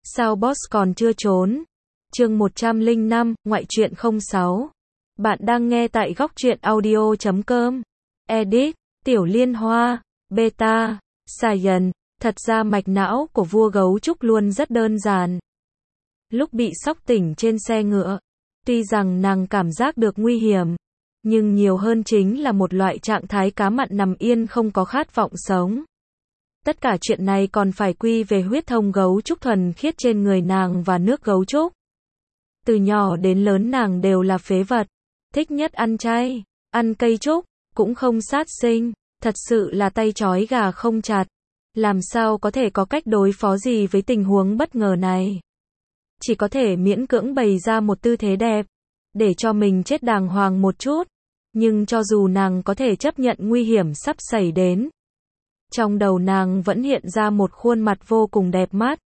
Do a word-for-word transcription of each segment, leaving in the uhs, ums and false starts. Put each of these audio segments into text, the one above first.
Sao boss còn chưa trốn? Chương một trăm lẻ năm, ngoại truyện không sáu. Bạn đang nghe tại góc truyện audio chấm com. Edit, Tiểu Liên Hoa, Beta, Saiyan. Thật ra mạch não của vua gấu trúc luôn rất đơn giản. Lúc bị sốc tỉnh trên xe ngựa, tuy rằng nàng cảm giác được nguy hiểm, nhưng nhiều hơn chính là một loại trạng thái cá mặn nằm yên không có khát vọng sống. Tất cả chuyện này còn phải quy về huyết thống gấu trúc thuần khiết trên người nàng và nước gấu trúc. Từ nhỏ đến lớn nàng đều là phế vật, thích nhất ăn chay, ăn cây trúc, cũng không sát sinh, thật sự là tay trói gà không chặt. Làm sao có thể có cách đối phó gì với tình huống bất ngờ này? Chỉ có thể miễn cưỡng bày ra một tư thế đẹp, để cho mình chết đàng hoàng một chút. Nhưng cho dù nàng có thể chấp nhận nguy hiểm sắp xảy đến, trong đầu nàng vẫn hiện ra một khuôn mặt vô cùng đẹp mắt.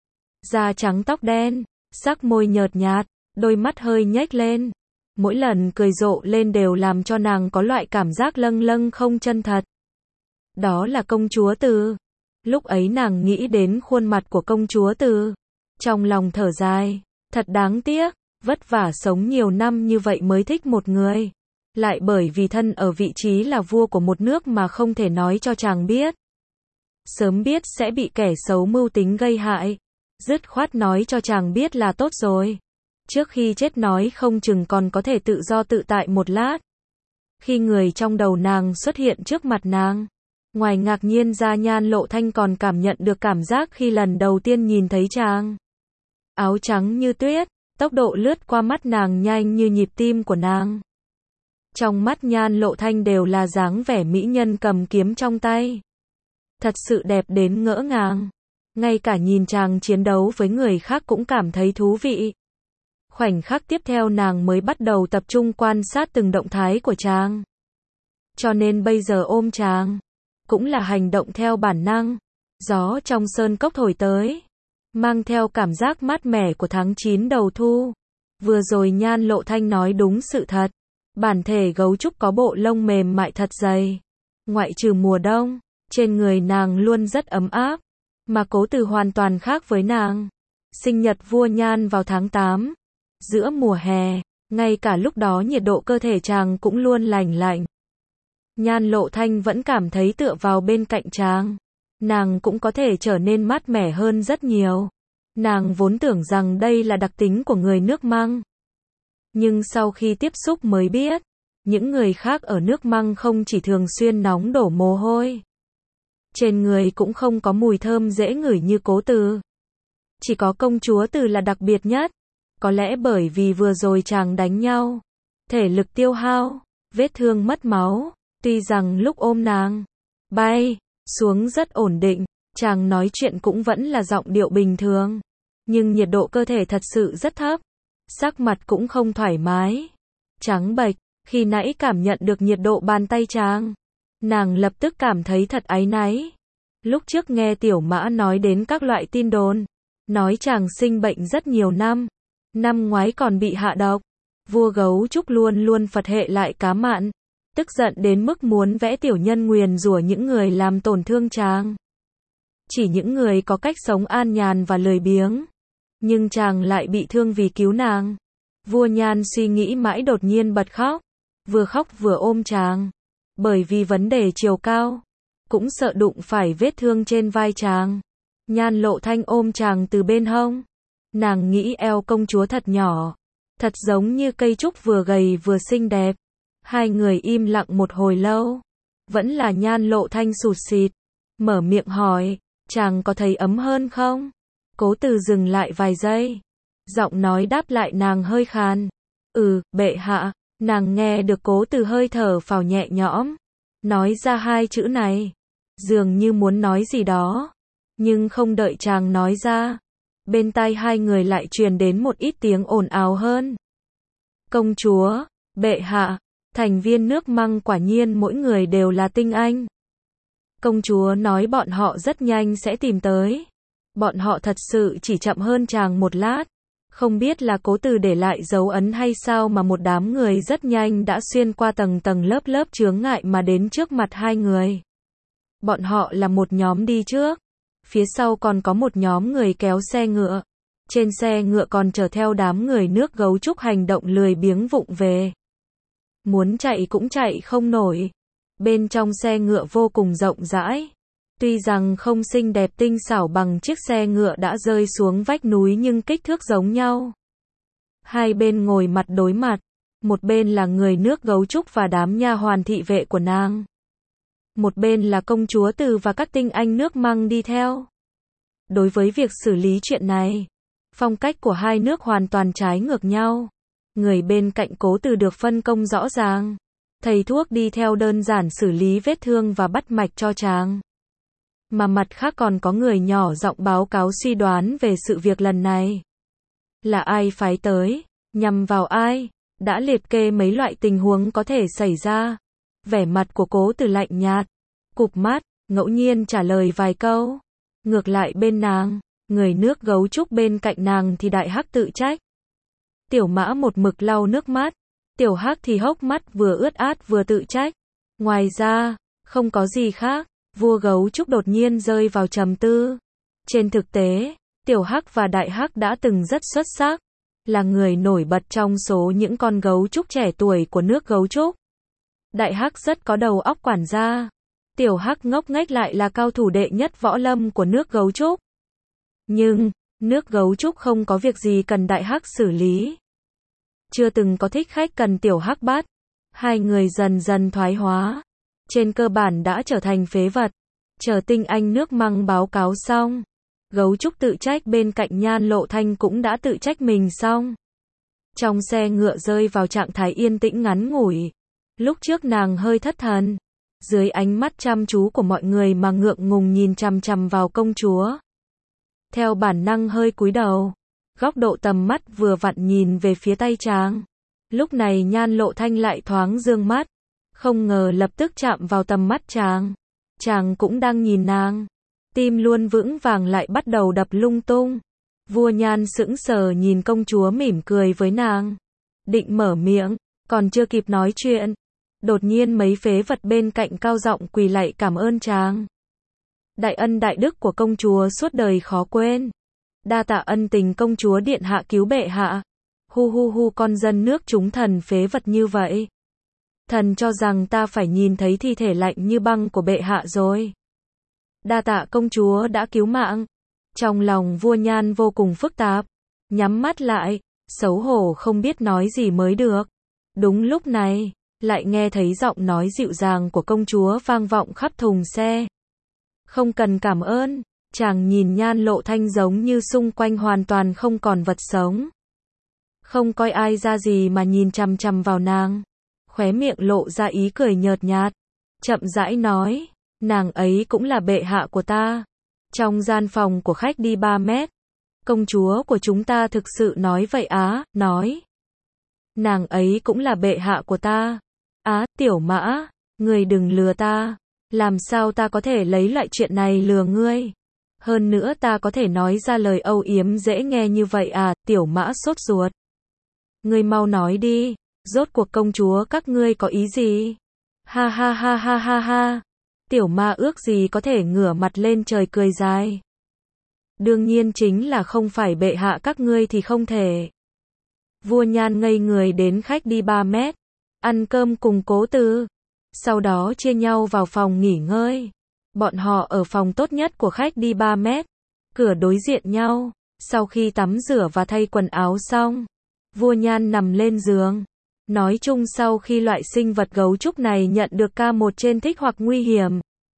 Da trắng tóc đen, sắc môi nhợt nhạt, đôi mắt hơi nhếch lên. Mỗi lần cười rộ lên đều làm cho nàng có loại cảm giác lâng lâng không chân thật. Đó là công chúa Từ. Lúc ấy nàng nghĩ đến khuôn mặt của công chúa Từ, trong lòng thở dài, thật đáng tiếc, vất vả sống nhiều năm như vậy mới thích một người. Lại bởi vì thân ở vị trí là vua của một nước mà không thể nói cho chàng biết. Sớm biết sẽ bị kẻ xấu mưu tính gây hại, dứt khoát nói cho chàng biết là tốt rồi. Trước khi chết nói không chừng còn có thể tự do tự tại một lát. Khi người trong đầu nàng xuất hiện trước mặt nàng, ngoài ngạc nhiên ra Nhan Lộ Thanh còn cảm nhận được cảm giác khi lần đầu tiên nhìn thấy chàng. Áo trắng như tuyết, tốc độ lướt qua mắt nàng nhanh như nhịp tim của nàng. Trong mắt Nhan Lộ Thanh đều là dáng vẻ mỹ nhân cầm kiếm trong tay. Thật sự đẹp đến ngỡ ngàng. Ngay cả nhìn chàng chiến đấu với người khác cũng cảm thấy thú vị. Khoảnh khắc tiếp theo nàng mới bắt đầu tập trung quan sát từng động thái của chàng. Cho nên bây giờ ôm chàng, cũng là hành động theo bản năng. Gió trong sơn cốc thổi tới, mang theo cảm giác mát mẻ của tháng chín đầu thu. Vừa rồi Nhan Lộ Thanh nói đúng sự thật. Bản thể gấu trúc có bộ lông mềm mại thật dày. Ngoại trừ mùa đông, trên người nàng luôn rất ấm áp. Mà Cố Từ hoàn toàn khác với nàng. Sinh nhật vua Nhan vào tháng tám. Giữa mùa hè, ngay cả lúc đó nhiệt độ cơ thể chàng cũng luôn lành lạnh. Nhan Lộ Thanh vẫn cảm thấy tựa vào bên cạnh chàng, nàng cũng có thể trở nên mát mẻ hơn rất nhiều. Nàng vốn tưởng rằng đây là đặc tính của người nước Măng. Nhưng sau khi tiếp xúc mới biết, những người khác ở nước Măng không chỉ thường xuyên nóng đổ mồ hôi, trên người cũng không có mùi thơm dễ ngửi như Cố Từ. Chỉ có công chúa Từ là đặc biệt nhất. Có lẽ bởi vì vừa rồi chàng đánh nhau, thể lực tiêu hao, vết thương mất máu. Tuy rằng lúc ôm nàng bay xuống rất ổn định, chàng nói chuyện cũng vẫn là giọng điệu bình thường, nhưng nhiệt độ cơ thể thật sự rất thấp, sắc mặt cũng không thoải mái, trắng bệch. Khi nãy cảm nhận được nhiệt độ bàn tay chàng, nàng lập tức cảm thấy thật áy náy. Lúc trước nghe Tiểu Mã nói đến các loại tin đồn, nói chàng sinh bệnh rất nhiều năm, năm ngoái còn bị hạ độc. Vua gấu trúc luôn luôn Phật hệ lại cá mặn, tức giận đến mức muốn vẽ tiểu nhân nguyền rủa những người làm tổn thương chàng. Chỉ những người có cách sống an nhàn và lười biếng. Nhưng chàng lại bị thương vì cứu nàng. Vua Nhan suy nghĩ mãi đột nhiên bật khóc. Vừa khóc vừa ôm chàng. Bởi vì vấn đề chiều cao, cũng sợ đụng phải vết thương trên vai chàng. Nhan Lộ Thanh ôm chàng từ bên hông. Nàng nghĩ eo công chúa thật nhỏ, thật giống như cây trúc vừa gầy vừa xinh đẹp. Hai người im lặng một hồi lâu. Vẫn là Nhan Lộ Thanh sụt sịt, mở miệng hỏi, chàng có thấy ấm hơn không? Cố Từ dừng lại vài giây, giọng nói đáp lại nàng hơi khàn. Ừ, bệ hạ. Nàng nghe được Cố Từ hơi thở phào nhẹ nhõm, nói ra hai chữ này, dường như muốn nói gì đó, nhưng không đợi chàng nói ra, bên tai hai người lại truyền đến một ít tiếng ồn ào hơn. Công chúa, bệ hạ, thành viên nước Măng quả nhiên mỗi người đều là tinh anh. Công chúa nói bọn họ rất nhanh sẽ tìm tới. Bọn họ thật sự chỉ chậm hơn chàng một lát. Không biết là Cố Từ để lại dấu ấn hay sao mà một đám người rất nhanh đã xuyên qua tầng tầng lớp lớp chướng ngại mà đến trước mặt hai người. Bọn họ là một nhóm đi trước, phía sau còn có một nhóm người kéo xe ngựa. Trên xe ngựa còn chở theo đám người nước gấu trúc hành động lười biếng vụng về. Muốn chạy cũng chạy không nổi. Bên trong xe ngựa vô cùng rộng rãi. Tuy rằng không xinh đẹp tinh xảo bằng chiếc xe ngựa đã rơi xuống vách núi nhưng kích thước giống nhau. Hai bên ngồi mặt đối mặt. Một bên là người nước gấu trúc và đám nha hoàn thị vệ của nàng. Một bên là công chúa Từ và các tinh anh nước Măng đi theo. Đối với việc xử lý chuyện này, phong cách của hai nước hoàn toàn trái ngược nhau. Người bên cạnh Cố Từ được phân công rõ ràng. Thầy thuốc đi theo đơn giản xử lý vết thương và bắt mạch cho chàng. Mà mặt khác còn có người nhỏ giọng báo cáo suy đoán về sự việc lần này. Là ai phái tới, nhằm vào ai, đã liệt kê mấy loại tình huống có thể xảy ra. Vẻ mặt của Cố Từ lạnh nhạt, cụp mắt, ngẫu nhiên trả lời vài câu. Ngược lại bên nàng, người nước gấu trúc bên cạnh nàng thì Đại Hắc tự trách. Tiểu Mã một mực lau nước mắt, Tiểu Hắc thì hốc mắt vừa ướt át vừa tự trách. Ngoài ra, không có gì khác. Vua gấu trúc đột nhiên rơi vào trầm tư. Trên thực tế, Tiểu Hắc và Đại Hắc đã từng rất xuất sắc, là người nổi bật trong số những con gấu trúc trẻ tuổi của nước gấu trúc. Đại Hắc rất có đầu óc quản gia. Tiểu Hắc ngốc nghếch lại là cao thủ đệ nhất võ lâm của nước gấu trúc. Nhưng, nước gấu trúc không có việc gì cần Đại Hắc xử lý. Chưa từng có thích khách cần Tiểu Hắc bắt. Hai người dần dần thoái hóa. Trên cơ bản đã trở thành phế vật. Chờ tinh anh nước Măng báo cáo xong. Gấu trúc tự trách bên cạnh Nhan Lộ Thanh cũng đã tự trách mình xong. Trong xe ngựa rơi vào trạng thái yên tĩnh ngắn ngủi. Lúc trước nàng hơi thất thần. Dưới ánh mắt chăm chú của mọi người mà ngượng ngùng nhìn chằm chằm vào công chúa. Theo bản năng hơi cúi đầu. Góc độ tầm mắt vừa vặn nhìn về phía tay chàng. Lúc này Nhan Lộ Thanh lại thoáng dương mắt. Không ngờ lập tức chạm vào tầm mắt chàng. Chàng cũng đang nhìn nàng. Tim luôn vững vàng lại bắt đầu đập lung tung. Vua Nhan sững sờ nhìn công chúa mỉm cười với nàng. Định mở miệng, còn chưa kịp nói chuyện. Đột nhiên mấy phế vật bên cạnh cao giọng quỳ lạy cảm ơn chàng. Đại ân đại đức của công chúa suốt đời khó quên. Đa tạ ân tình công chúa điện hạ cứu bệ hạ. Hu hu hu con dân nước chúng thần phế vật như vậy. Thần cho rằng ta phải nhìn thấy thi thể lạnh như băng của bệ hạ rồi. Đa tạ công chúa đã cứu mạng. Trong lòng vua Nhan vô cùng phức tạp. Nhắm mắt lại, xấu hổ không biết nói gì mới được. Đúng lúc này, lại nghe thấy giọng nói dịu dàng của công chúa vang vọng khắp thùng xe. Không cần cảm ơn. Chàng nhìn Nhan Lộ Thanh giống như xung quanh hoàn toàn không còn vật sống. Không coi ai ra gì mà nhìn chằm chằm vào nàng. Khóe miệng lộ ra ý cười nhợt nhạt. Chậm rãi nói, nàng ấy cũng là bệ hạ của ta. Trong gian phòng của khách đi ba mét. Công chúa của chúng ta thực sự nói vậy á, nói. Nàng ấy cũng là bệ hạ của ta. Á, Tiểu Mã, ngươi đừng lừa ta. Làm sao ta có thể lấy loại chuyện này lừa ngươi? Hơn nữa ta có thể nói ra lời âu yếm dễ nghe như vậy à, Tiểu Mã sốt ruột. Ngươi mau nói đi, rốt cuộc công chúa các ngươi có ý gì? Ha ha ha ha ha ha. Tiểu Ma ước gì có thể ngửa mặt lên trời cười dài. Đương nhiên chính là không phải bệ hạ các ngươi thì không thể. Vua Nhan ngây người đến khách đi ba mét. Ăn cơm cùng Cố Từ. Sau đó chia nhau vào phòng nghỉ ngơi. Bọn họ ở phòng tốt nhất của khách đi ba mét. Cửa đối diện nhau. Sau khi tắm rửa và thay quần áo xong, vua Nhan nằm lên giường. Nói chung sau khi loại sinh vật gấu trúc này nhận được ca một trên thích hoặc nguy hiểm.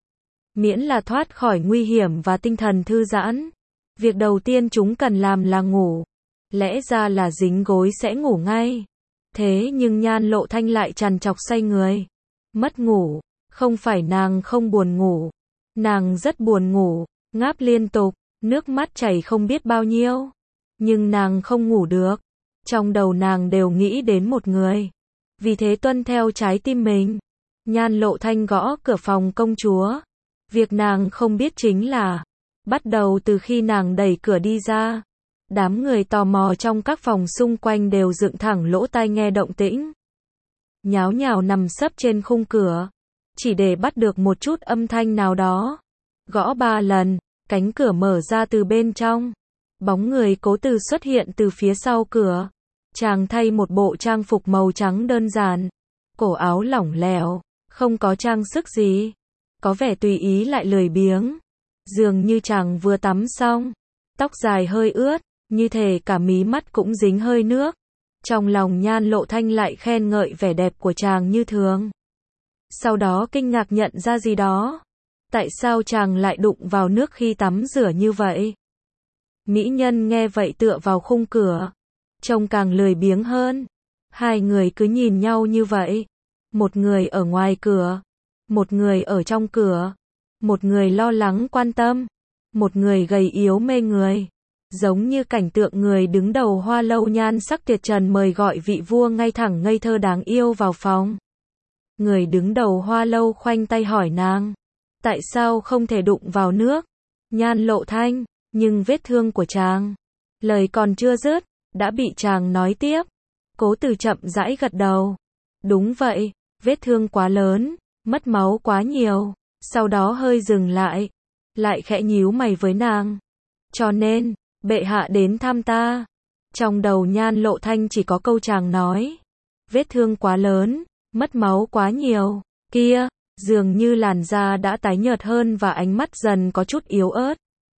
Miễn là thoát khỏi nguy hiểm và tinh thần thư giãn. Việc đầu tiên chúng cần làm là ngủ. Lẽ ra là dính gối sẽ ngủ ngay. Thế nhưng Nhan Lộ Thanh lại trằn trọc say người. Mất ngủ. Không phải nàng không buồn ngủ. Nàng rất buồn ngủ. Ngáp liên tục. Nước mắt chảy không biết bao nhiêu. Nhưng nàng không ngủ được. Trong đầu nàng đều nghĩ đến một người. Vì thế tuân theo trái tim mình. Nhan Lộ Thanh gõ cửa phòng công chúa. Việc nàng không biết chính là, bắt đầu từ khi nàng đẩy cửa đi ra, đám người tò mò trong các phòng xung quanh đều dựng thẳng lỗ tai nghe động tĩnh. Nháo nhào nằm sấp trên khung cửa, chỉ để bắt được một chút âm thanh nào đó. Gõ ba lần, cánh cửa mở ra từ bên trong. Bóng người Cố Từ xuất hiện từ phía sau cửa. Chàng thay một bộ trang phục màu trắng đơn giản, cổ áo lỏng lẻo, không có trang sức gì, có vẻ tùy ý lại lười biếng. Dường như chàng vừa tắm xong, tóc dài hơi ướt, như thể cả mí mắt cũng dính hơi nước. Trong lòng Nhan Lộ Thanh lại khen ngợi vẻ đẹp của chàng như thường. Sau đó kinh ngạc nhận ra gì đó. Tại sao chàng lại đụng vào nước khi tắm rửa như vậy? Mỹ nhân nghe vậy tựa vào khung cửa, trông càng lười biếng hơn. Hai người cứ nhìn nhau như vậy. Một người ở ngoài cửa, một người ở trong cửa. Một người lo lắng quan tâm, một người gầy yếu mê người. Giống như cảnh tượng người đứng đầu Hoa Lâu nhan sắc tuyệt trần mời gọi vị vua ngay thẳng ngây thơ đáng yêu vào phòng. Người đứng đầu Hoa Lâu khoanh tay hỏi nàng, tại sao không thể đụng vào nước? Nhan Lộ Thanh, nhưng vết thương của chàng. Lời còn chưa dứt, đã bị chàng nói tiếp. Cố Từ chậm rãi gật đầu. Đúng vậy, vết thương quá lớn, mất máu quá nhiều. Sau đó hơi dừng lại, lại khẽ nhíu mày với nàng. Cho nên, bệ hạ đến thăm ta. Trong đầu Nhan Lộ Thanh chỉ có câu chàng nói. Vết thương quá lớn, mất máu quá nhiều. Kia, dường như làn da đã tái nhợt hơn và ánh mắt dần có chút yếu ớt.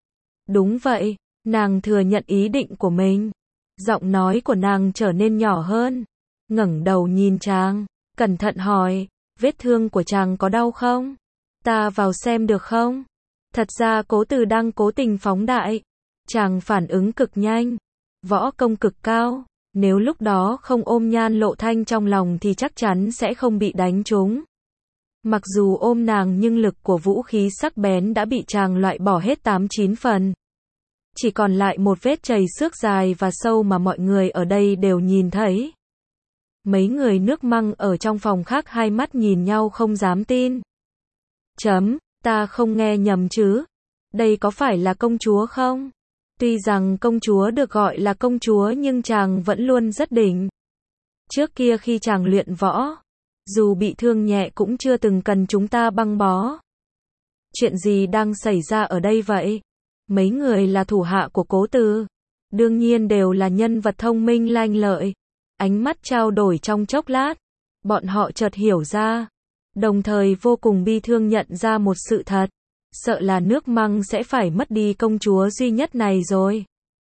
Đúng vậy, nàng thừa nhận ý định của mình. Giọng nói của nàng trở nên nhỏ hơn. Ngẩng đầu nhìn chàng, cẩn thận hỏi, vết thương của chàng có đau không? Ta vào xem được không? Thật ra Cố Từ đang cố tình phóng đại. Chàng phản ứng cực nhanh, võ công cực cao. Nếu lúc đó không ôm Nhan Lộ Thanh trong lòng thì chắc chắn sẽ không bị đánh trúng. Mặc dù ôm nàng nhưng lực của vũ khí sắc bén đã bị chàng loại bỏ hết tám chín phần. Chỉ còn lại một vết chày xước dài và sâu mà mọi người ở đây đều nhìn thấy. Mấy người nước Măng ở trong phòng khác hai mắt nhìn nhau không dám tin. Chấm, ta không nghe nhầm chứ? Đây có phải là công chúa không? Tuy rằng công chúa được gọi là công chúa nhưng chàng vẫn luôn rất đỉnh. Trước kia khi chàng luyện võ, dù bị thương nhẹ cũng chưa từng cần chúng ta băng bó. Chuyện gì đang xảy ra ở đây vậy? Mấy người là thủ hạ của Cố Từ, đương nhiên đều là nhân vật thông minh lanh lợi. Ánh mắt trao đổi trong chốc lát, bọn họ chợt hiểu ra, đồng thời vô cùng bi thương nhận ra một sự thật, sợ là nước Măng sẽ phải mất đi công chúa duy nhất này rồi.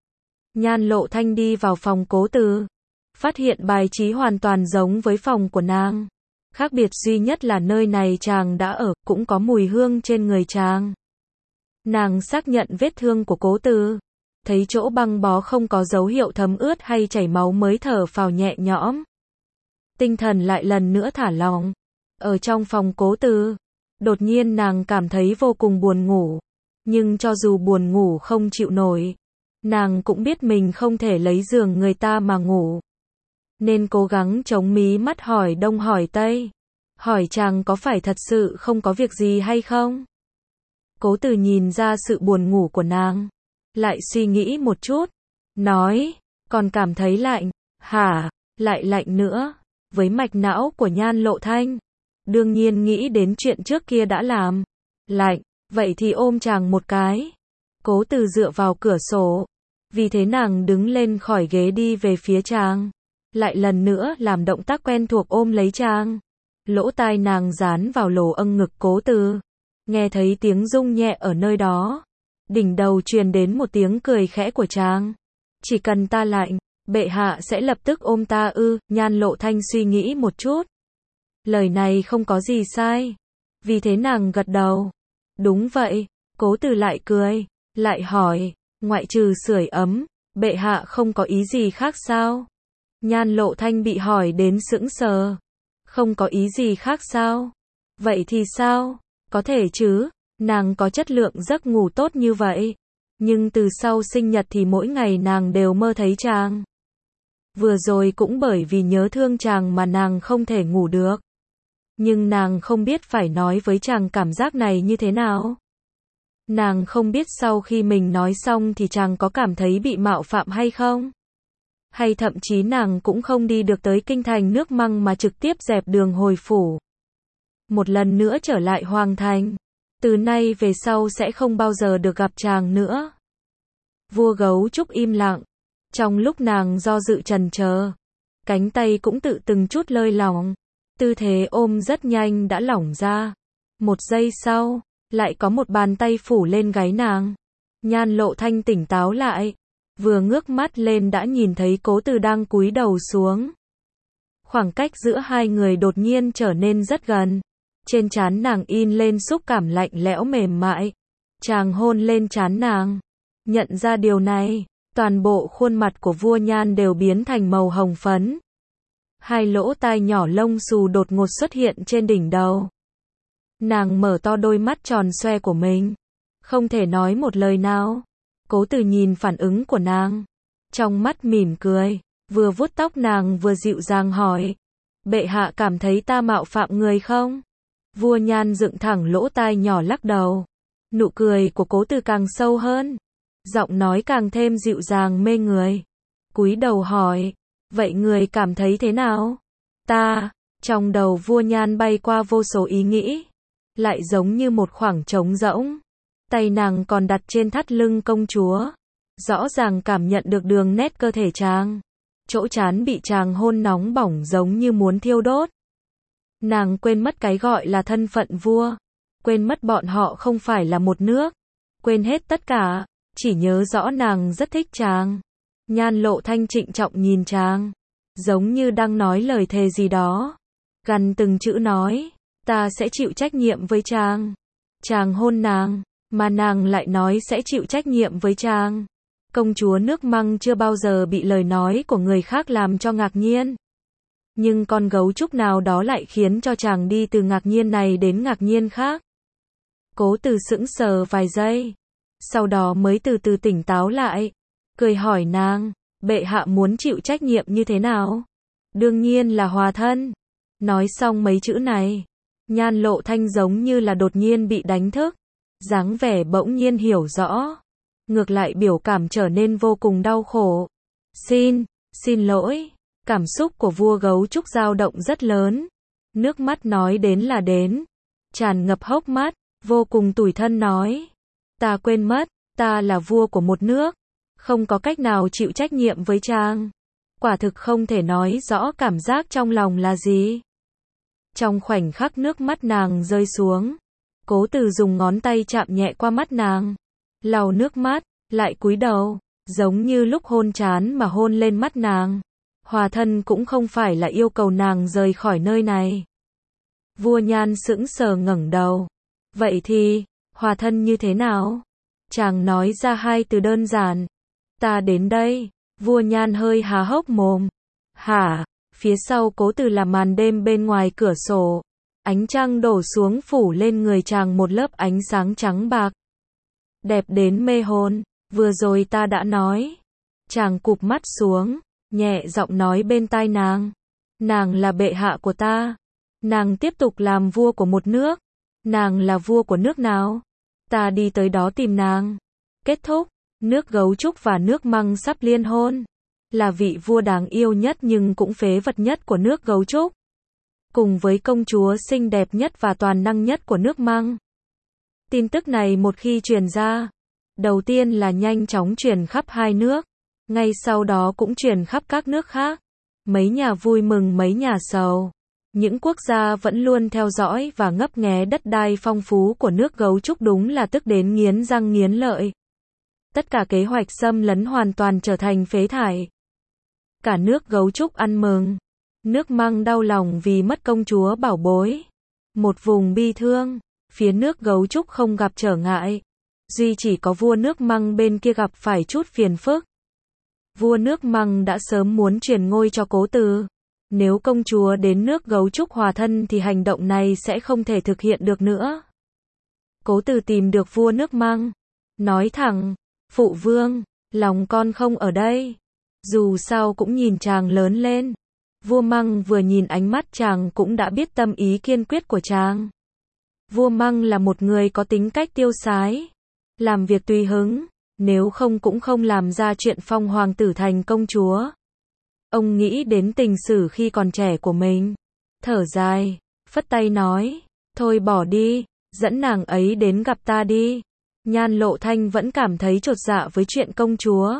Nhan Lộ Thanh đi vào phòng Cố Từ, phát hiện bài trí hoàn toàn giống với phòng của nàng. Khác biệt duy nhất là nơi này chàng đã ở, cũng có mùi hương trên người chàng. Nàng xác nhận vết thương của Cố Từ, thấy chỗ băng bó không có dấu hiệu thấm ướt hay chảy máu mới thở phào nhẹ nhõm. Tinh thần lại lần nữa thả lỏng. Ở trong phòng Cố Từ, đột nhiên nàng cảm thấy vô cùng buồn ngủ. Nhưng cho dù buồn ngủ không chịu nổi, nàng cũng biết mình không thể lấy giường người ta mà ngủ. Nên cố gắng chống mí mắt hỏi đông hỏi tây. Hỏi chàng có phải thật sự không có việc gì hay không? Cố Từ nhìn ra sự buồn ngủ của nàng, lại suy nghĩ một chút, nói, còn cảm thấy lạnh, hả, lại lạnh nữa. Với mạch não của Nhan Lộ Thanh, đương nhiên nghĩ đến chuyện trước kia đã làm. Lạnh, vậy thì ôm chàng một cái. Cố Từ dựa vào cửa sổ, vì thế nàng đứng lên khỏi ghế đi về phía chàng, lại lần nữa làm động tác quen thuộc ôm lấy chàng. Lỗ tai nàng dán vào lỗ âng ngực Cố Từ, nghe thấy tiếng rung nhẹ ở nơi đó. Đỉnh đầu truyền đến một tiếng cười khẽ của chàng. Chỉ cần ta lạnh, bệ hạ sẽ lập tức ôm ta ư? Nhan Lộ Thanh suy nghĩ một chút. Lời này không có gì sai. Vì thế nàng gật đầu. Đúng vậy. Cố Từ lại cười, lại hỏi, ngoại trừ sưởi ấm, bệ hạ không có ý gì khác sao? Nhan Lộ Thanh bị hỏi đến sững sờ. Không có ý gì khác sao? Vậy thì sao? Có thể chứ, nàng có chất lượng giấc ngủ tốt như vậy. Nhưng từ sau sinh nhật thì mỗi ngày nàng đều mơ thấy chàng. Vừa rồi cũng bởi vì nhớ thương chàng mà nàng không thể ngủ được. Nhưng nàng không biết phải nói với chàng cảm giác này như thế nào. Nàng không biết sau khi mình nói xong thì chàng có cảm thấy bị mạo phạm hay không. Hay thậm chí nàng cũng không đi được tới kinh thành nước Măng mà trực tiếp dẹp đường hồi phủ. Một lần nữa trở lại hoàng thành. Từ nay về sau sẽ không bao giờ được gặp chàng nữa. Vua gấu trúc im lặng. Trong lúc nàng do dự trần chờ, cánh tay cũng tự từng chút lơi lỏng. Tư thế ôm rất nhanh đã lỏng ra. Một giây sau, lại có một bàn tay phủ lên gáy nàng. Nhan Lộ Thanh tỉnh táo lại, vừa ngước mắt lên đã nhìn thấy Cố Từ đang cúi đầu xuống. Khoảng cách giữa hai người đột nhiên trở nên rất gần. Trên trán nàng in lên xúc cảm lạnh lẽo mềm mại. Chàng hôn lên trán nàng. Nhận ra điều này, toàn bộ khuôn mặt của vua Nhan đều biến thành màu hồng phấn. Hai lỗ tai nhỏ lông xù đột ngột xuất hiện trên đỉnh đầu. Nàng mở to đôi mắt tròn xoe của mình, không thể nói một lời nào. Cố Từ nhìn phản ứng của nàng, trong mắt mỉm cười, vừa vuốt tóc nàng vừa dịu dàng hỏi: "Bệ hạ cảm thấy ta mạo phạm người không?" Vua Nhan dựng thẳng lỗ tai nhỏ lắc đầu. Nụ cười của Cố Từ càng sâu hơn, giọng nói càng thêm dịu dàng mê người. Cúi đầu hỏi: "Vậy người cảm thấy thế nào?" "Ta..." Trong đầu vua Nhan bay qua vô số ý nghĩ, lại giống như một khoảng trống rỗng. Tay nàng còn đặt trên thắt lưng công chúa, rõ ràng cảm nhận được đường nét cơ thể chàng. Chỗ trán bị chàng hôn nóng bỏng giống như muốn thiêu đốt. Nàng quên mất cái gọi là thân phận vua, quên mất bọn họ không phải là một nước, quên hết tất cả, chỉ nhớ rõ nàng rất thích chàng. Nhan Lộ Thanh trịnh trọng nhìn chàng, giống như đang nói lời thề gì đó. Gằn từng chữ nói: "Ta sẽ chịu trách nhiệm với chàng." Chàng hôn nàng, mà nàng lại nói sẽ chịu trách nhiệm với chàng. Công chúa nước Măng chưa bao giờ bị lời nói của người khác làm cho ngạc nhiên. Nhưng con gấu trúc nào đó lại khiến cho chàng đi từ ngạc nhiên này đến ngạc nhiên khác. Cố Từ sững sờ vài giây, sau đó mới từ từ tỉnh táo lại, cười hỏi nàng: "Bệ hạ muốn chịu trách nhiệm như thế nào?" "Đương nhiên là hòa thân." Nói xong mấy chữ này, Nhan Lộ Thanh giống như là đột nhiên bị đánh thức, dáng vẻ bỗng nhiên hiểu rõ, ngược lại biểu cảm trở nên vô cùng đau khổ. "Xin, xin lỗi." Cảm xúc của vua gấu trúc dao động rất lớn, nước mắt nói đến là đến, tràn ngập hốc mắt, vô cùng tủi thân nói: "Ta quên mất, ta là vua của một nước, không có cách nào chịu trách nhiệm với chàng." Quả thực không thể nói rõ cảm giác trong lòng là gì. Trong khoảnh khắc nước mắt nàng rơi xuống, Cố Từ dùng ngón tay chạm nhẹ qua mắt nàng, lau nước mắt, lại cúi đầu, giống như lúc hôn trán mà hôn lên mắt nàng. Hòa thân cũng không phải là yêu cầu nàng rời khỏi nơi này. Vua Nhan sững sờ ngẩng đầu. "Vậy thì, hòa thân như thế nào?" Chàng nói ra hai từ đơn giản: "Ta đến đây." Vua Nhan hơi há hốc mồm. "Hả?" Phía sau Cố Từ là màn đêm bên ngoài cửa sổ. Ánh trăng đổ xuống phủ lên người chàng một lớp ánh sáng trắng bạc. Đẹp đến mê hồn. "Vừa rồi ta đã nói." Chàng cụp mắt xuống, nhẹ giọng nói bên tai nàng: "Nàng là bệ hạ của ta. Nàng tiếp tục làm vua của một nước. Nàng là vua của nước nào? Ta đi tới đó tìm nàng." Kết thúc, nước gấu trúc và nước Măng sắp liên hôn. Là vị vua đáng yêu nhất nhưng cũng phế vật nhất của nước gấu trúc, cùng với công chúa xinh đẹp nhất và toàn năng nhất của nước Măng. Tin tức này một khi truyền ra, đầu tiên là nhanh chóng truyền khắp hai nước, ngay sau đó cũng truyền khắp các nước khác. Mấy nhà vui mừng mấy nhà sầu. Những quốc gia vẫn luôn theo dõi và ngấp nghé đất đai phong phú của nước gấu trúc đúng là tức đến nghiến răng nghiến lợi. Tất cả kế hoạch xâm lấn hoàn toàn trở thành phế thải. Cả nước gấu trúc ăn mừng. Nước Măng đau lòng vì mất công chúa bảo bối. Một vùng bi thương, phía nước gấu trúc không gặp trở ngại. Duy chỉ có vua nước Măng bên kia gặp phải chút phiền phức. Vua nước Măng đã sớm muốn truyền ngôi cho Cố Từ. Nếu công chúa đến nước gấu trúc hòa thân thì hành động này sẽ không thể thực hiện được nữa. Cố Từ tìm được vua nước Măng, nói thẳng: "Phụ vương, lòng con không ở đây." Dù sao cũng nhìn chàng lớn lên. Vua Măng vừa nhìn ánh mắt chàng cũng đã biết tâm ý kiên quyết của chàng. Vua Măng là một người có tính cách tiêu sái, làm việc tùy hứng, nếu không cũng không làm ra chuyện phong hoàng tử thành công chúa. Ông nghĩ đến tình sử khi còn trẻ của mình, thở dài, phất tay nói: "Thôi bỏ đi, dẫn nàng ấy đến gặp ta đi." Nhan Lộ Thanh vẫn cảm thấy chột dạ với chuyện công chúa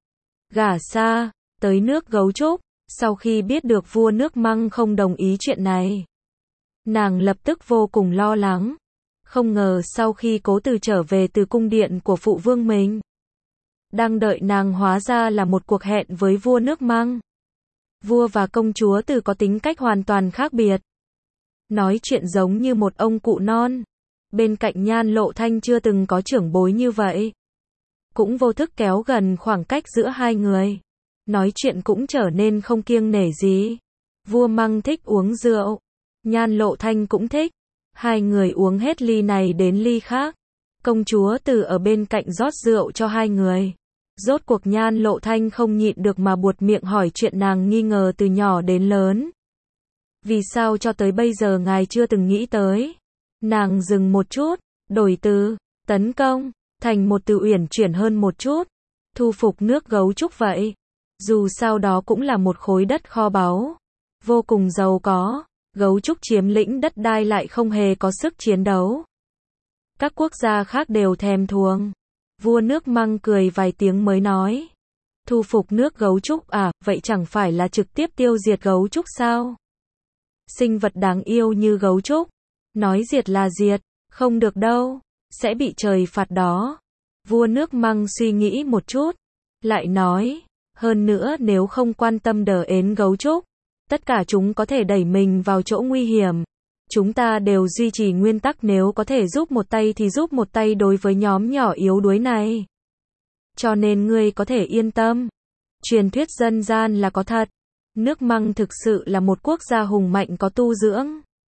gả xa tới nước Gấu Trúc. Sau khi biết được vua nước Măng không đồng ý chuyện này, nàng lập tức vô cùng lo lắng. Không ngờ sau khi Cố Từ trở về từ cung điện của phụ vương mình, đang đợi nàng hóa ra là một cuộc hẹn với vua nước Măng. Vua và công chúa Từ có tính cách hoàn toàn khác biệt, nói chuyện giống như một ông cụ non. Bên cạnh Nhan Lộ Thanh chưa từng có trưởng bối như vậy, cũng vô thức kéo gần khoảng cách giữa hai người. Nói chuyện cũng trở nên không kiêng nể gì. Vua Măng thích uống rượu, Nhan Lộ Thanh cũng thích. Hai người uống hết ly này đến ly khác. Công chúa Từ ở bên cạnh rót rượu cho hai người. Rốt cuộc Nhan Lộ Thanh không nhịn được mà buột miệng hỏi chuyện nàng nghi ngờ từ nhỏ đến lớn. Vì sao cho tới bây giờ ngài chưa từng nghĩ tới? Nàng dừng một chút, đổi từ tấn công thành một từ uyển chuyển hơn một chút. Thu phục nước Gấu Trúc vậy. Dù sao đó cũng là một khối đất kho báu, vô cùng giàu có. Gấu Trúc chiếm lĩnh đất đai lại không hề có sức chiến đấu. Các quốc gia khác đều thèm thuồng. Vua nước Măng cười vài tiếng mới nói. Thu phục nước Gấu Trúc à, vậy chẳng phải là trực tiếp tiêu diệt Gấu Trúc sao? Sinh vật đáng yêu như Gấu Trúc, nói diệt là diệt, không được đâu, sẽ bị trời phạt đó. Vua nước Măng suy nghĩ một chút, lại nói, hơn nữa nếu không quan tâm đờ ến Gấu Trúc, tất cả chúng có thể đẩy mình vào chỗ nguy hiểm. Chúng ta đều duy trì nguyên tắc nếu có thể giúp một tay thì giúp một tay đối với nhóm nhỏ yếu đuối này. Cho nên ngươi có thể yên tâm. Truyền thuyết dân gian là có thật. Nước Măng thực sự là một quốc gia hùng mạnh có tu dưỡng.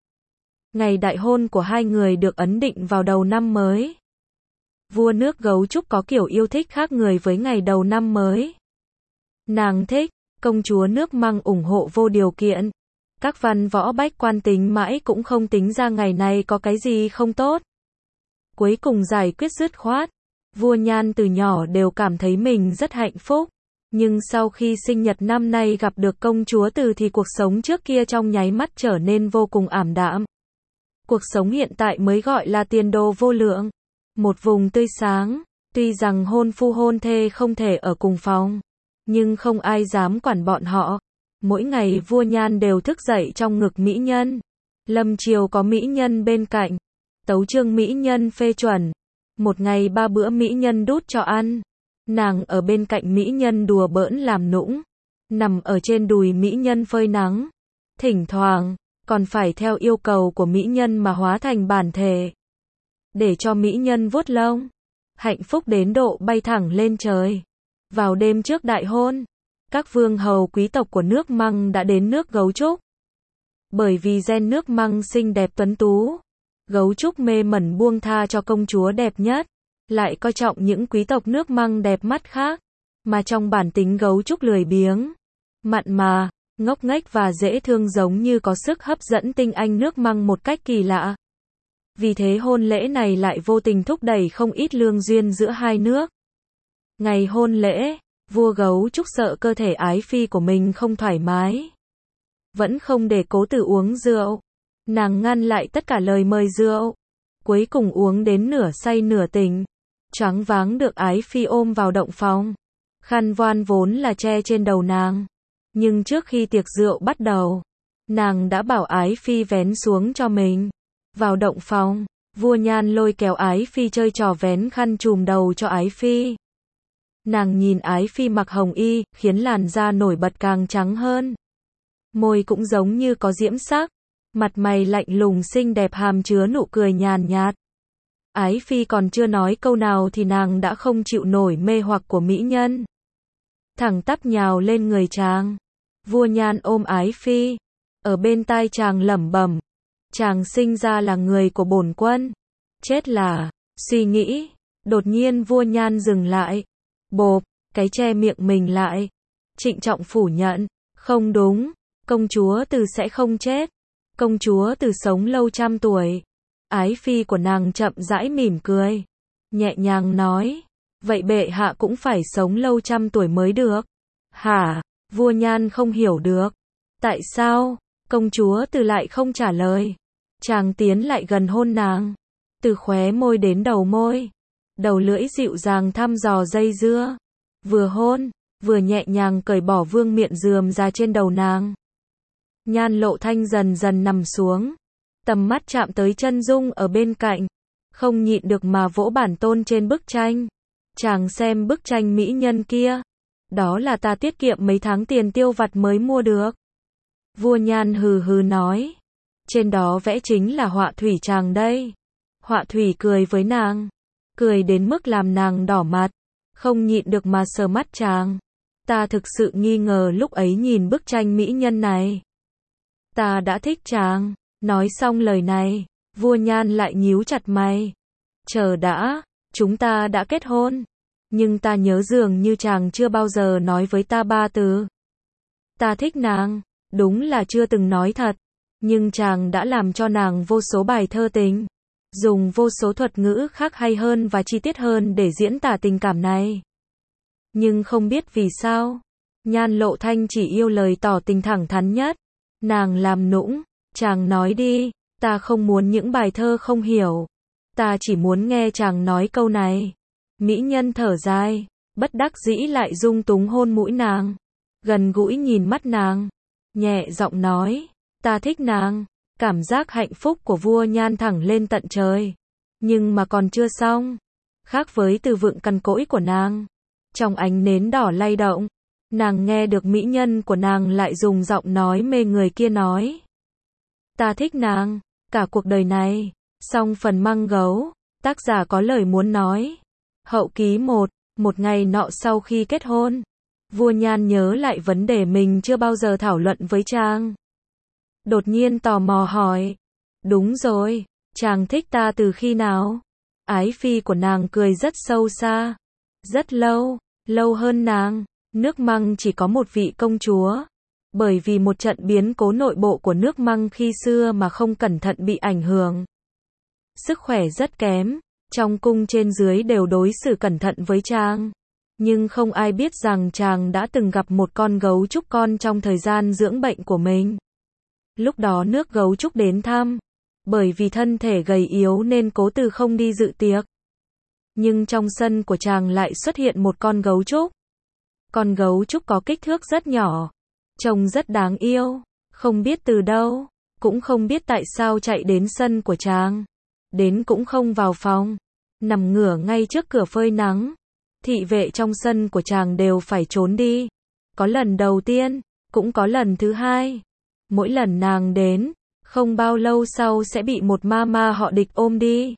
Ngày đại hôn của hai người được ấn định vào đầu năm mới. Vua nước Gấu Trúc có kiểu yêu thích khác người với ngày đầu năm mới. Nàng thích, công chúa nước Măng ủng hộ vô điều kiện. Các văn võ bách quan tính mãi cũng không tính ra ngày này có cái gì không tốt. Cuối cùng giải quyết dứt khoát. Vua Nhan từ nhỏ đều cảm thấy mình rất hạnh phúc. Nhưng sau khi sinh nhật năm nay gặp được công chúa Từ thì cuộc sống trước kia trong nháy mắt trở nên vô cùng ảm đạm. Cuộc sống hiện tại mới gọi là tiền đồ vô lượng. Một vùng tươi sáng. Tuy rằng hôn phu hôn thê không thể ở cùng phòng, nhưng không ai dám quản bọn họ. Mỗi ngày vua Nhan đều thức dậy trong ngực mỹ nhân. Lâm chiều có mỹ nhân bên cạnh. Tấu chương mỹ nhân phê chuẩn. Một ngày ba bữa mỹ nhân đút cho ăn. Nàng ở bên cạnh mỹ nhân đùa bỡn làm nũng. Nằm ở trên đùi mỹ nhân phơi nắng. Thỉnh thoảng, còn phải theo yêu cầu của mỹ nhân mà hóa thành bản thể. Để cho mỹ nhân vuốt lông. Hạnh phúc đến độ bay thẳng lên trời. Vào đêm trước đại hôn, các vương hầu quý tộc của nước Măng đã đến nước Gấu Trúc. Bởi vì gen nước Măng xinh đẹp tuấn tú, Gấu Trúc mê mẩn buông tha cho công chúa đẹp nhất, lại coi trọng những quý tộc nước Măng đẹp mắt khác, mà trong bản tính Gấu Trúc lười biếng, mặn mà, ngốc nghếch và dễ thương giống như có sức hấp dẫn tinh anh nước Măng một cách kỳ lạ. Vì thế hôn lễ này lại vô tình thúc đẩy không ít lương duyên giữa hai nước. Ngày hôn lễ, vua Gấu Trúc sợ cơ thể ái phi của mình không thoải mái, vẫn không để Cố Từ uống rượu. Nàng ngăn lại tất cả lời mời rượu. Cuối cùng uống đến nửa say nửa tỉnh, choáng váng được ái phi ôm vào động phòng. Khăn voan vốn là che trên đầu nàng, nhưng trước khi tiệc rượu bắt đầu, nàng đã bảo ái phi vén xuống cho mình. Vào động phòng, vua Nhan lôi kéo ái phi chơi trò vén khăn trùm đầu cho ái phi. Nàng nhìn ái phi mặc hồng y, khiến làn da nổi bật càng trắng hơn. Môi cũng giống như có diễm sắc. Mặt mày lạnh lùng xinh đẹp hàm chứa nụ cười nhàn nhạt. Ái phi còn chưa nói câu nào thì nàng đã không chịu nổi mê hoặc của mỹ nhân. Thẳng tắp nhào lên người chàng. Vua Nhan ôm ái phi. Ở bên tai chàng lẩm bẩm. Chàng sinh ra là người của bổn quân. Chết là, suy nghĩ. Đột nhiên vua Nhan dừng lại. Bộp, cái che miệng mình lại. Trịnh trọng phủ nhận. Không đúng, công chúa Từ sẽ không chết. Công chúa Từ sống lâu trăm tuổi. Ái phi của nàng chậm rãi mỉm cười, nhẹ nhàng nói, vậy bệ hạ cũng phải sống lâu trăm tuổi mới được. Hả? Vua Nhan không hiểu được. Tại sao? Công chúa Từ lại không trả lời. Chàng tiến lại gần hôn nàng, từ khóe môi đến đầu môi, đầu lưỡi dịu dàng thăm dò dây dưa, vừa hôn, vừa nhẹ nhàng cởi bỏ vương miện rườm ra trên đầu nàng. Nhan Lộ Thanh dần dần nằm xuống, tầm mắt chạm tới chân dung ở bên cạnh, không nhịn được mà vỗ bản tôn trên bức tranh. Chàng xem bức tranh mỹ nhân kia, đó là ta tiết kiệm mấy tháng tiền tiêu vặt mới mua được. Vua Nhan hừ hừ nói, trên đó vẽ chính là họa thủy chàng đây. Họa thủy cười với nàng, cười đến mức làm nàng đỏ mặt, không nhịn được mà sờ mắt chàng. Ta thực sự nghi ngờ lúc ấy nhìn bức tranh mỹ nhân này, ta đã thích chàng. Nói xong lời này, vua Nhan lại nhíu chặt mày. Chờ đã, chúng ta đã kết hôn, nhưng ta nhớ dường như chàng chưa bao giờ nói với ta ba từ ta thích nàng. Đúng là chưa từng nói thật, nhưng chàng đã làm cho nàng vô số bài thơ tình, dùng vô số thuật ngữ khác hay hơn và chi tiết hơn để diễn tả tình cảm này. Nhưng không biết vì sao, Nhan Lộ Thanh chỉ yêu lời tỏ tình thẳng thắn nhất. Nàng làm nũng, chàng nói đi, ta không muốn những bài thơ không hiểu, ta chỉ muốn nghe chàng nói câu này. Mỹ nhân thở dài, bất đắc dĩ lại dung túng hôn mũi nàng, gần gũi nhìn mắt nàng, nhẹ giọng nói, ta thích nàng. Cảm giác hạnh phúc của vua Nhan thẳng lên tận trời. Nhưng mà còn chưa xong. Khác với từ vựng cằn cỗi của nàng, trong ánh nến đỏ lay động, nàng nghe được mỹ nhân của nàng lại dùng giọng nói mê người kia nói, ta thích nàng, cả cuộc đời này. Xong phần Măng Gấu, tác giả có lời muốn nói. Hậu ký một, một ngày nọ sau khi kết hôn, vua Nhan nhớ lại vấn đề mình chưa bao giờ thảo luận với chàng. Đột nhiên tò mò hỏi, đúng rồi, chàng thích ta từ khi nào? Ái phi của nàng cười rất sâu xa, rất lâu, lâu hơn nàng. Nước Măng chỉ có một vị công chúa, bởi vì một trận biến cố nội bộ của nước Măng khi xưa mà không cẩn thận bị ảnh hưởng. Sức khỏe rất kém, trong cung trên dưới đều đối xử cẩn thận với chàng. Nhưng không ai biết rằng chàng đã từng gặp một con gấu trúc con trong thời gian dưỡng bệnh của mình. Lúc đó nước gấu trúc đến thăm, bởi vì thân thể gầy yếu nên cố từ không đi dự tiệc. Nhưng trong sân của chàng lại xuất hiện một con gấu trúc. Con gấu trúc có kích thước rất nhỏ, trông rất đáng yêu, không biết từ đâu, cũng không biết tại sao chạy đến sân của chàng. Đến cũng không vào phòng, nằm ngửa ngay trước cửa phơi nắng. Thị vệ trong sân của chàng đều phải trốn đi. Có lần đầu tiên, cũng có lần thứ hai. Mỗi lần nàng đến, không bao lâu sau sẽ bị một ma ma họ Địch ôm đi.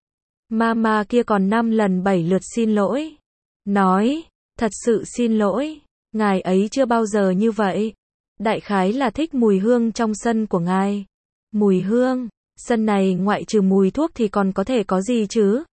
Ma ma kia còn năm lần bảy lượt xin lỗi. Nói, thật sự xin lỗi, ngài ấy chưa bao giờ như vậy. Đại khái là thích mùi hương trong sân của ngài. Mùi hương, sân này ngoại trừ mùi thuốc thì còn có thể có gì chứ?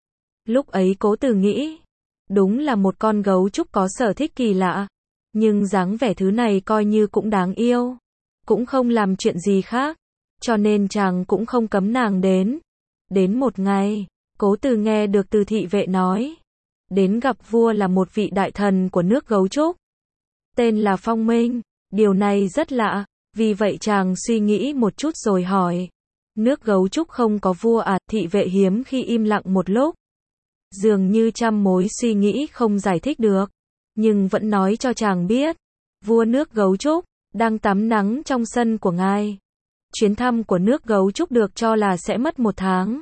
Lúc ấy Cố Từ nghĩ, đúng là một con gấu trúc có sở thích kỳ lạ, nhưng dáng vẻ thứ này coi như cũng đáng yêu, cũng không làm chuyện gì khác, cho nên chàng cũng không cấm nàng đến. Đến một ngày, Cố Từ nghe được từ thị vệ nói, đến gặp vua là một vị đại thần của nước gấu trúc, tên là Phong Minh. Điều này rất lạ, vì vậy chàng suy nghĩ một chút rồi hỏi, nước gấu trúc không có vua à? Thị vệ hiếm khi im lặng một lúc, dường như trăm mối suy nghĩ không giải thích được, nhưng vẫn nói cho chàng biết, vua nước gấu trúc đang tắm nắng trong sân của ngài. Chuyến thăm của nước gấu trúc được cho là sẽ mất một tháng.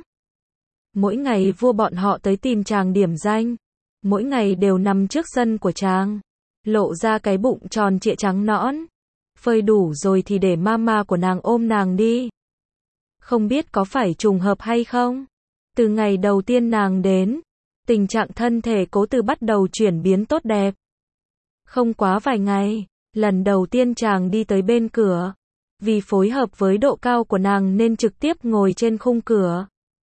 Mỗi ngày vua bọn họ tới tìm chàng điểm danh, mỗi ngày đều nằm trước sân của chàng, lộ ra cái bụng tròn trịa trắng nõn, phơi đủ rồi thì để mama của nàng ôm nàng đi. Không biết có phải trùng hợp hay không, từ ngày đầu tiên nàng đến, tình trạng thân thể Cố Từ bắt đầu chuyển biến tốt đẹp. Không quá vài ngày, lần đầu tiên chàng đi tới bên cửa, vì phối hợp với độ cao của nàng nên trực tiếp ngồi trên khung cửa.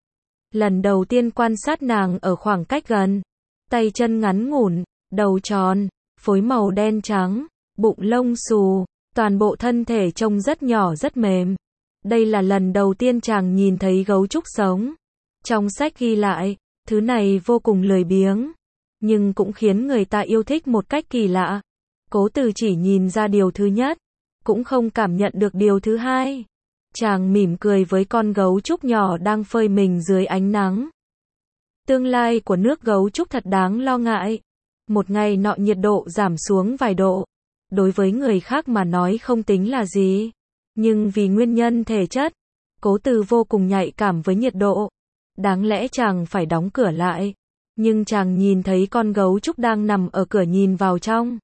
Lần đầu tiên quan sát nàng ở khoảng cách gần, tay chân ngắn ngủn, đầu tròn, phối màu đen trắng, bụng lông xù, toàn bộ thân thể trông rất nhỏ rất mềm. Đây là lần đầu tiên chàng nhìn thấy gấu trúc sống. Trong sách ghi lại, thứ này vô cùng lười biếng, nhưng cũng khiến người ta yêu thích một cách kỳ lạ. Cố Từ chỉ nhìn ra điều thứ nhất, cũng không cảm nhận được điều thứ hai. Chàng mỉm cười với con gấu trúc nhỏ đang phơi mình dưới ánh nắng. Tương lai của nước gấu trúc thật đáng lo ngại. Một ngày nọ nhiệt độ giảm xuống vài độ. Đối với người khác mà nói không tính là gì. Nhưng vì nguyên nhân thể chất, Cố Từ vô cùng nhạy cảm với nhiệt độ. Đáng lẽ chàng phải đóng cửa lại. Nhưng chàng nhìn thấy con gấu trúc đang nằm ở cửa nhìn vào trong.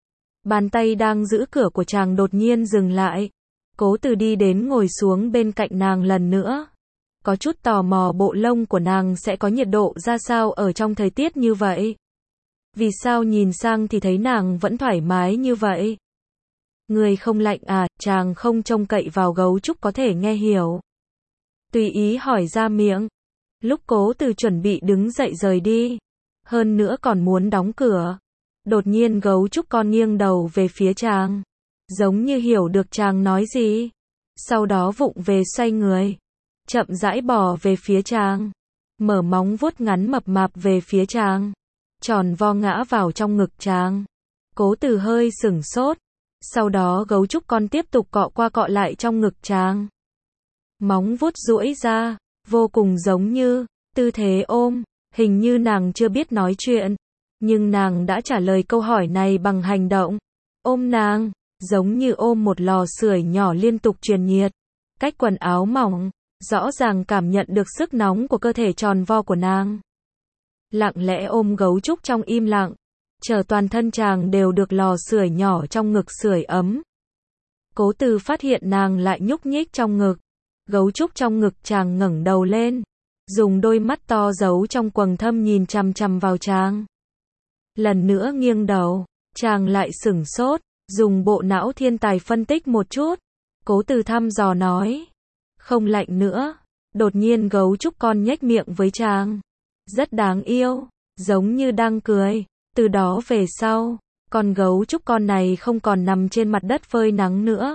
Bàn tay đang giữ cửa của chàng đột nhiên dừng lại. Cố Từ đi đến ngồi xuống bên cạnh nàng lần nữa. Có chút tò mò bộ lông của nàng sẽ có nhiệt độ ra sao ở trong thời tiết như vậy. Vì sao nhìn sang thì thấy nàng vẫn thoải mái như vậy? Người không lạnh à? Chàng không trông cậy vào gấu trúc có thể nghe hiểu. Tùy ý hỏi ra miệng. Lúc Cố Từ chuẩn bị đứng dậy rời đi. Hơn nữa còn muốn đóng cửa. Đột nhiên gấu trúc con nghiêng đầu về phía chàng. Giống như hiểu được chàng nói gì. Sau đó vụng về xoay người. Chậm rãi bò về phía chàng. Mở móng vuốt ngắn mập mạp về phía chàng. Tròn vo ngã vào trong ngực chàng. Cố Từ hơi sửng sốt. Sau đó gấu trúc con tiếp tục cọ qua cọ lại trong ngực chàng. Móng vuốt duỗi ra, vô cùng giống như tư thế ôm. Hình như nàng chưa biết nói chuyện. Nhưng nàng đã trả lời câu hỏi này bằng hành động. Ôm nàng, giống như ôm một lò sưởi nhỏ liên tục truyền nhiệt. Cách quần áo mỏng, rõ ràng cảm nhận được sức nóng của cơ thể tròn vo của nàng. Lặng lẽ ôm gấu trúc trong im lặng. Chờ toàn thân chàng đều được lò sưởi nhỏ trong ngực sưởi ấm. Cố Từ phát hiện nàng lại nhúc nhích trong ngực. Gấu trúc trong ngực chàng ngẩng đầu lên. Dùng đôi mắt to giấu trong quầng thâm nhìn chằm chằm vào chàng. Lần nữa nghiêng đầu. Chàng lại sửng sốt. Dùng bộ não thiên tài phân tích một chút. Cố Từ thăm dò nói. Không lạnh nữa. Đột nhiên gấu trúc con nhếch miệng với chàng. Rất đáng yêu. Giống như đang cười. Từ đó về sau, con gấu trúc con này không còn nằm trên mặt đất phơi nắng nữa.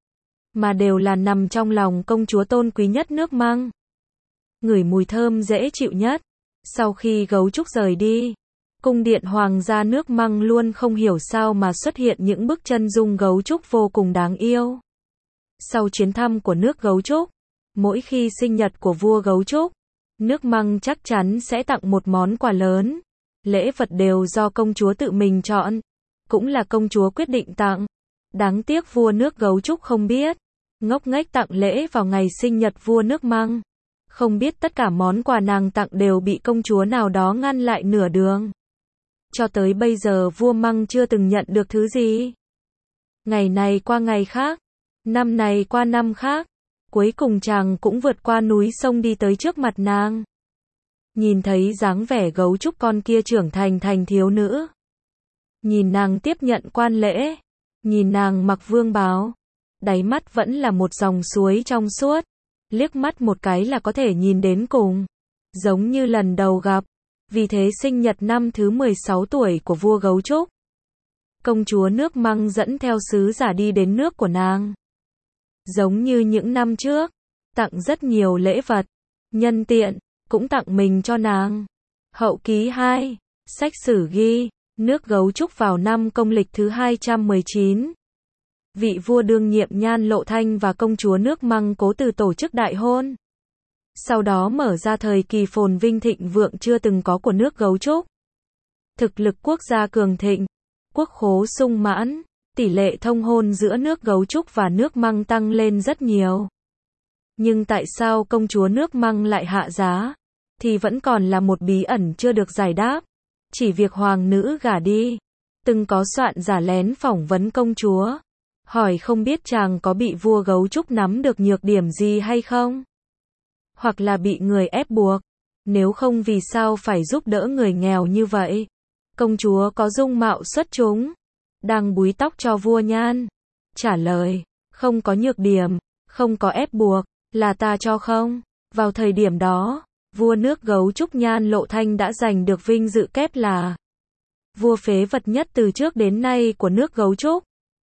Mà đều là nằm trong lòng công chúa tôn quý nhất nước Măng. Ngửi mùi thơm dễ chịu nhất. Sau khi gấu trúc rời đi, cung điện hoàng gia nước Măng luôn không hiểu sao mà xuất hiện những bức chân dung gấu trúc vô cùng đáng yêu. Sau chuyến thăm của nước gấu trúc, mỗi khi sinh nhật của vua gấu trúc, nước Măng chắc chắn sẽ tặng một món quà lớn. Lễ vật đều do công chúa tự mình chọn. Cũng là công chúa quyết định tặng. Đáng tiếc vua nước gấu trúc không biết. Ngốc nghếch tặng lễ vào ngày sinh nhật vua nước Măng. Không biết tất cả món quà nàng tặng đều bị công chúa nào đó ngăn lại nửa đường. Cho tới bây giờ vua Măng chưa từng nhận được thứ gì. Ngày này qua ngày khác. Năm này qua năm khác. Cuối cùng chàng cũng vượt qua núi sông đi tới trước mặt nàng. Nhìn thấy dáng vẻ gấu trúc con kia trưởng thành thành thiếu nữ. Nhìn nàng tiếp nhận quan lễ. Nhìn nàng mặc vương bào. Đáy mắt vẫn là một dòng suối trong suốt. Liếc mắt một cái là có thể nhìn đến cùng. Giống như lần đầu gặp. Vì thế sinh nhật năm thứ mười sáu tuổi của vua gấu trúc. Công chúa nước Măng dẫn theo sứ giả đi đến nước của nàng. Giống như những năm trước. Tặng rất nhiều lễ vật. Nhân tiện. Cũng tặng mình cho nàng. Hậu ký hai. Sách sử ghi. Nước gấu trúc vào năm công lịch thứ hai trăm mười chín. Vị vua đương nhiệm Nhan Lộ Thanh và công chúa nước Măng Cố Từ tổ chức đại hôn. Sau đó mở ra thời kỳ phồn vinh thịnh vượng chưa từng có của nước gấu trúc. Thực lực quốc gia cường thịnh. Quốc khố sung mãn. Tỷ lệ thông hôn giữa nước gấu trúc và nước Măng tăng lên rất nhiều. Nhưng tại sao công chúa nước Măng lại hạ giá? Thì vẫn còn là một bí ẩn chưa được giải đáp. Chỉ việc hoàng nữ gả đi. Từng có soạn giả lén phỏng vấn công chúa. Hỏi không biết chàng có bị vua gấu trúc nắm được nhược điểm gì hay không? Hoặc là bị người ép buộc. Nếu không vì sao phải giúp đỡ người nghèo như vậy? Công chúa có dung mạo xuất chúng. Đang búi tóc cho vua Nhan. Trả lời. Không có nhược điểm. Không có ép buộc. Là ta cho không? Vào thời điểm đó, vua nước gấu trúc Nhan Lộ Thanh đã giành được vinh dự kép là vua phế vật nhất từ trước đến nay của nước gấu trúc.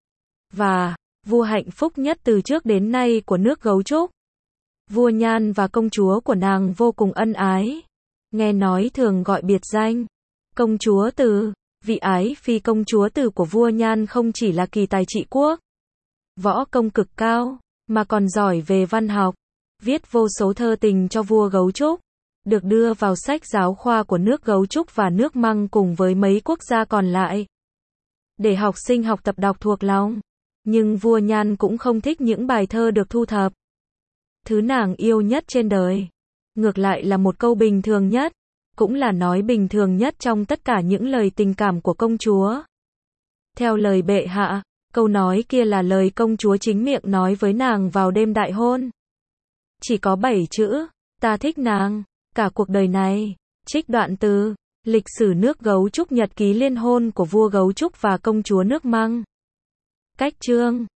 Và vua hạnh phúc nhất từ trước đến nay của nước gấu trúc. Vua Nhan và công chúa của nàng vô cùng ân ái. Nghe nói thường gọi biệt danh công chúa Từ. Vị ái phi công chúa Từ của vua Nhan không chỉ là kỳ tài trị quốc, võ công cực cao, mà còn giỏi về văn học. Viết vô số thơ tình cho vua gấu trúc. được đưa vào sách giáo khoa của nước Gấu Trúc và nước Măng cùng với mấy quốc gia còn lại, để học sinh học tập đọc thuộc lòng. Nhưng vua Nhan cũng không thích những bài thơ được thu thập. Thứ nàng yêu nhất trên đời, ngược lại là một câu bình thường nhất, cũng là nói bình thường nhất trong tất cả những lời tình cảm của công chúa. Theo lời bệ hạ, câu nói kia là lời công chúa chính miệng nói với nàng vào đêm đại hôn. Chỉ có bảy chữ, ta thích nàng, cả cuộc đời này. Trích đoạn từ Lịch sử nước Gấu Trúc, nhật ký liên hôn của vua Gấu Trúc và công chúa nước Măng. Cách chương